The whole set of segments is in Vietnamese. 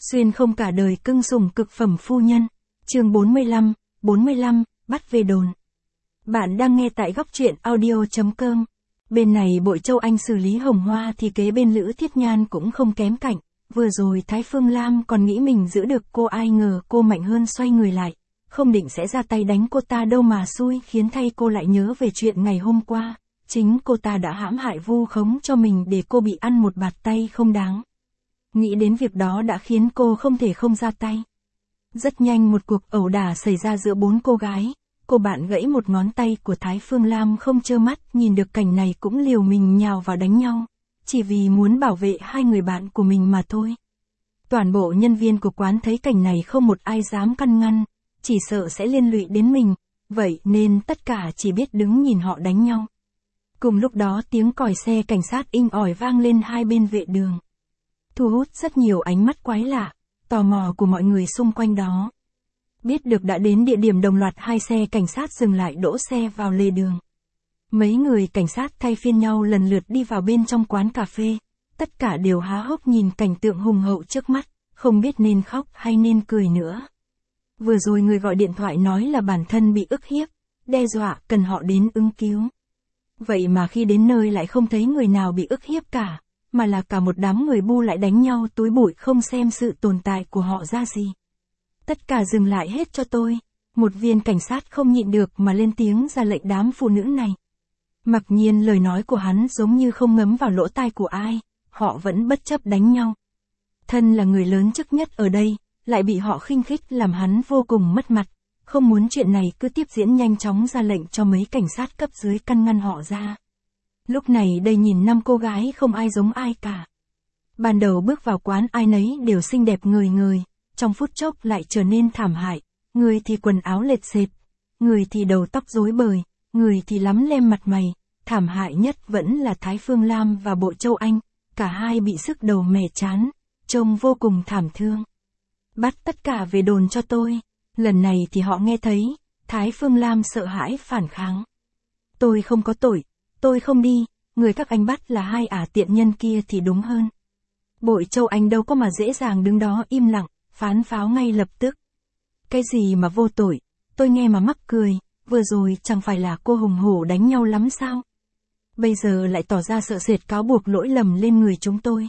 Xuyên không cả đời cưng sủng cực phẩm phu nhân. Chương 45, bắt về đồn. Bạn đang nghe tại góc truyện audio.com. Bên này Bội Châu Anh xử lý Hồng Hoa thì kế bên Lữ Thiết Nhan cũng không kém cạnh. Vừa rồi Thái Phương Lam còn nghĩ mình giữ được cô, ai ngờ cô mạnh hơn, xoay người lại. Không định sẽ ra tay đánh cô ta đâu mà xui, khiến thay cô lại nhớ về chuyện ngày hôm qua. Chính cô ta đã hãm hại vu khống cho mình để cô bị ăn một bạt tay không đáng. Nghĩ đến việc đó đã khiến cô không thể không ra tay. Rất nhanh một cuộc ẩu đả xảy ra giữa bốn cô gái. Cô bạn gãy một ngón tay của Thái Phương Lam không trơ mắt, nhìn được cảnh này cũng liều mình nhào vào đánh nhau. Chỉ vì muốn bảo vệ hai người bạn của mình mà thôi. Toàn bộ nhân viên của quán thấy cảnh này không một ai dám can ngăn, chỉ sợ sẽ liên lụy đến mình, vậy nên tất cả chỉ biết đứng nhìn họ đánh nhau. Cùng lúc đó tiếng còi xe cảnh sát inh ỏi vang lên hai bên vệ đường. Thu hút rất nhiều ánh mắt quái lạ, tò mò của mọi người xung quanh đó. Biết được đã đến địa điểm, đồng loạt hai xe cảnh sát dừng lại đỗ xe vào lề đường. Mấy người cảnh sát thay phiên nhau lần lượt đi vào bên trong quán cà phê. Tất cả đều há hốc nhìn cảnh tượng hùng hậu trước mắt, không biết nên khóc hay nên cười nữa. Vừa rồi người gọi điện thoại nói là bản thân bị ức hiếp, đe dọa cần họ đến ứng cứu. Vậy mà khi đến nơi lại không thấy người nào bị ức hiếp cả, mà là cả một đám người bu lại đánh nhau túi bụi, không xem sự tồn tại của họ ra gì. Tất cả dừng lại hết cho tôi. Một viên cảnh sát không nhịn được mà lên tiếng ra lệnh đám phụ nữ này. Mặc nhiên lời nói của hắn giống như không ngấm vào lỗ tai của ai, họ vẫn bất chấp đánh nhau. Thân là người lớn chức nhất ở đây, lại bị họ khinh khích làm hắn vô cùng mất mặt. Không muốn chuyện này cứ tiếp diễn, nhanh chóng ra lệnh cho mấy cảnh sát cấp dưới căn ngăn họ ra. Lúc này đây nhìn năm cô gái không ai giống ai cả. Ban đầu bước vào quán ai nấy đều xinh đẹp ngời ngời, trong phút chốc lại trở nên thảm hại. Người thì quần áo lệch xệt, người thì đầu tóc rối bời, người thì lắm lem mặt mày. Thảm hại nhất vẫn là Thái Phương Lam và Bội Châu Anh, cả hai bị sức đầu mẻ chán, trông vô cùng thảm thương. Bắt tất cả về đồn cho tôi. Lần này thì họ nghe thấy, Thái Phương Lam sợ hãi phản kháng. Tôi không có tội, tôi không đi, người các anh bắt là hai tiện nhân kia thì đúng hơn. Bội Châu Anh đâu có mà dễ dàng đứng đó im lặng, phán pháo ngay lập tức. Cái gì mà vô tội, tôi nghe mà mắc cười, vừa rồi chẳng phải là cô hùng hổ đánh nhau lắm sao? Bây giờ lại tỏ ra sợ sệt cáo buộc lỗi lầm lên người chúng tôi.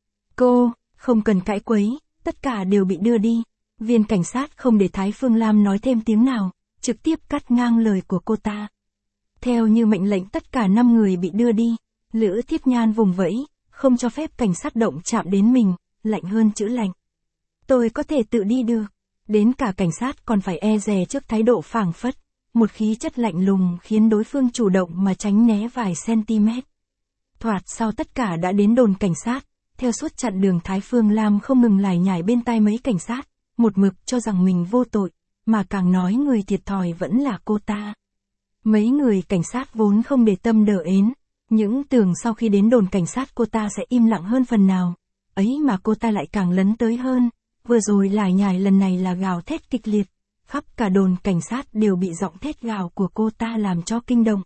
Cô, không cần cãi quấy, tất cả đều bị đưa đi. Viên cảnh sát không để Thái Phương Lam nói thêm tiếng nào, trực tiếp cắt ngang lời của cô ta. Theo như mệnh lệnh tất cả 5 người bị đưa đi. Lữ Thiết Nhan vùng vẫy, không cho phép cảnh sát động chạm đến mình, lạnh hơn chữ lạnh. Tôi có thể tự đi được. Đến cả cảnh sát còn phải e dè trước thái độ phảng phất. Một khí chất lạnh lùng khiến đối phương chủ động mà tránh né vài cm. Thoạt sau tất cả đã đến đồn cảnh sát. Theo suốt chặng đường Thái Phương Lam không ngừng lải nhải bên tai mấy cảnh sát, một mực cho rằng mình vô tội, mà càng nói người thiệt thòi vẫn là cô ta. Mấy người cảnh sát vốn không để tâm đờ ến, những tưởng sau khi đến đồn cảnh sát cô ta sẽ im lặng hơn phần nào, ấy mà cô ta lại càng lấn tới hơn. Vừa rồi lải nhải lần này là gào thét kịch liệt, khắp cả đồn cảnh sát đều bị giọng thét gào của cô ta làm cho kinh động.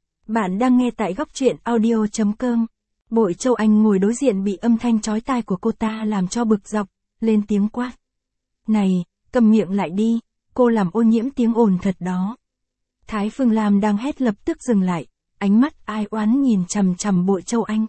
Bạn đang nghe tại góc truyện audio.com. Bội Châu Anh ngồi đối diện bị âm thanh chói tai của cô ta làm cho bực dọc, lên tiếng quát. Này, cầm miệng lại đi, cô làm ô nhiễm tiếng ồn thật đó. Thái Phương Lam đang hét lập tức dừng lại, ánh mắt ai oán nhìn chằm chằm Bội Châu Anh.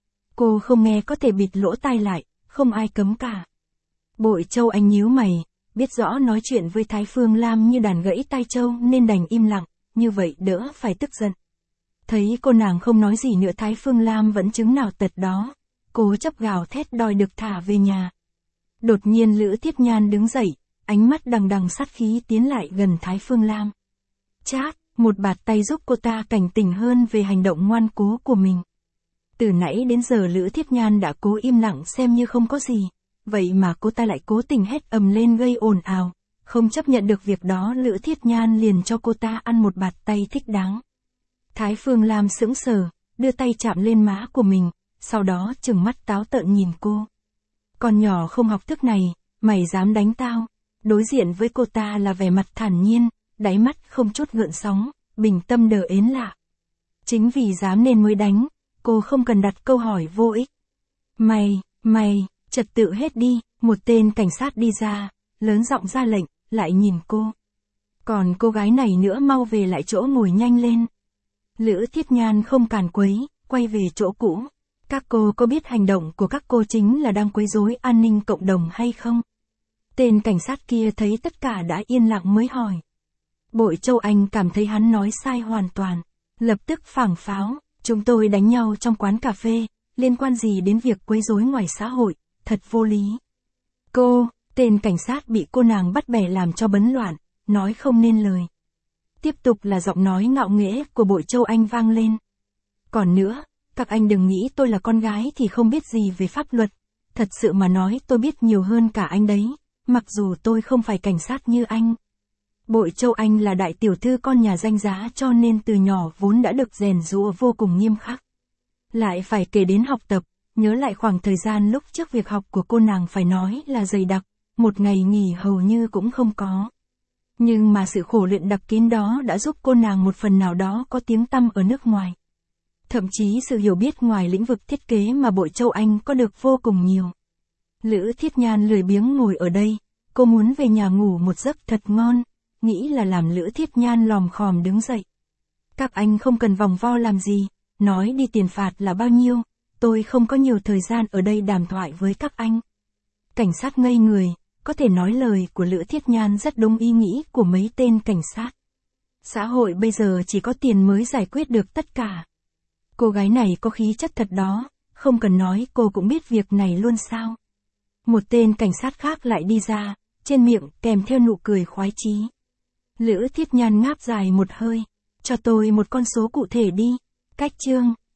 Cô không nghe có thể bịt lỗ tai lại, không ai cấm cả. Bội Châu Anh nhíu mày, biết rõ nói chuyện với Thái Phương Lam như đàn gãy tai trâu nên đành im lặng, như vậy đỡ phải tức giận. Thấy cô nàng không nói gì nữa, Thái Phương Lam vẫn chứng nào tật đó, cố chấp gào thét đòi được thả về nhà. Đột nhiên Lữ Thiết Nhan đứng dậy, ánh mắt đằng đằng sát khí tiến lại gần Thái Phương Lam. Chát, một bạt tay giúp cô ta cảnh tỉnh hơn về hành động ngoan cố của mình. Từ nãy đến giờ Lữ Thiết Nhan đã cố im lặng xem như không có gì, vậy mà cô ta lại cố tình hét ầm lên gây ồn ào. Không chấp nhận được việc đó, Lữ Thiết Nhan liền cho cô ta ăn một bạt tay thích đáng. Thái Phương Lam sững sờ, đưa tay chạm lên má của mình, sau đó trừng mắt táo tợn nhìn cô. Con nhỏ không học thức này, mày dám đánh tao? Đối diện với cô ta là vẻ mặt thản nhiên, đáy mắt không chút gợn sóng, bình tâm đờ ến lạ. Chính vì dám nên mới đánh, cô không cần đặt câu hỏi vô ích. Mày, Trật tự hết đi, một tên cảnh sát đi ra, lớn giọng ra lệnh, lại nhìn cô. Còn cô gái này nữa mau về lại chỗ ngồi nhanh lên. Lữ Thiết Nhan không càn quấy, quay về chỗ cũ. Các cô có biết hành động của các cô chính là đang quấy rối an ninh cộng đồng hay không? Tên cảnh sát kia thấy tất cả đã yên lặng mới hỏi. Bội Châu Anh cảm thấy hắn nói sai hoàn toàn. Lập tức phảng pháo, chúng tôi đánh nhau trong quán cà phê, liên quan gì đến việc quấy rối ngoài xã hội, thật vô lý. Cô, tên cảnh sát bị cô nàng bắt bẻ làm cho bấn loạn, nói không nên lời. Tiếp tục là giọng nói ngạo nghễ của Bội Châu Anh vang lên. Còn nữa, các anh đừng nghĩ tôi là con gái thì không biết gì về pháp luật. Thật sự mà nói tôi biết nhiều hơn cả anh đấy, mặc dù tôi không phải cảnh sát như anh. Bội Châu Anh là đại tiểu thư con nhà danh giá cho nên từ nhỏ vốn đã được rèn giũa vô cùng nghiêm khắc. Lại phải kể đến học tập, nhớ lại khoảng thời gian lúc trước việc học của cô nàng phải nói là dày đặc, một ngày nghỉ hầu như cũng không có. Nhưng mà sự khổ luyện đặc kín đó đã giúp cô nàng một phần nào đó có tiếng tăm ở nước ngoài. Thậm chí sự hiểu biết ngoài lĩnh vực thiết kế mà Bội Châu Anh có được vô cùng nhiều. Lữ Thiết Nhan lười biếng ngồi ở đây, cô muốn về nhà ngủ một giấc thật ngon, nghĩ là làm Lữ Thiết Nhan lòm khòm đứng dậy. Các anh không cần vòng vo làm gì, nói đi tiền phạt là bao nhiêu, tôi không có nhiều thời gian ở đây đàm thoại với các anh. Cảnh sát ngây người, có thể nói lời của Lữ Thiết Nhan rất đúng ý nghĩ của mấy tên cảnh sát. Xã hội bây giờ chỉ có tiền mới giải quyết được tất cả. Cô gái này có khí chất thật đó, không cần nói cô cũng biết việc này luôn sao. Một tên cảnh sát khác lại đi ra, trên miệng kèm theo nụ cười khoái chí. Lữ Thiết Nhan ngáp dài một hơi, cho tôi một con số cụ thể đi, cách chương.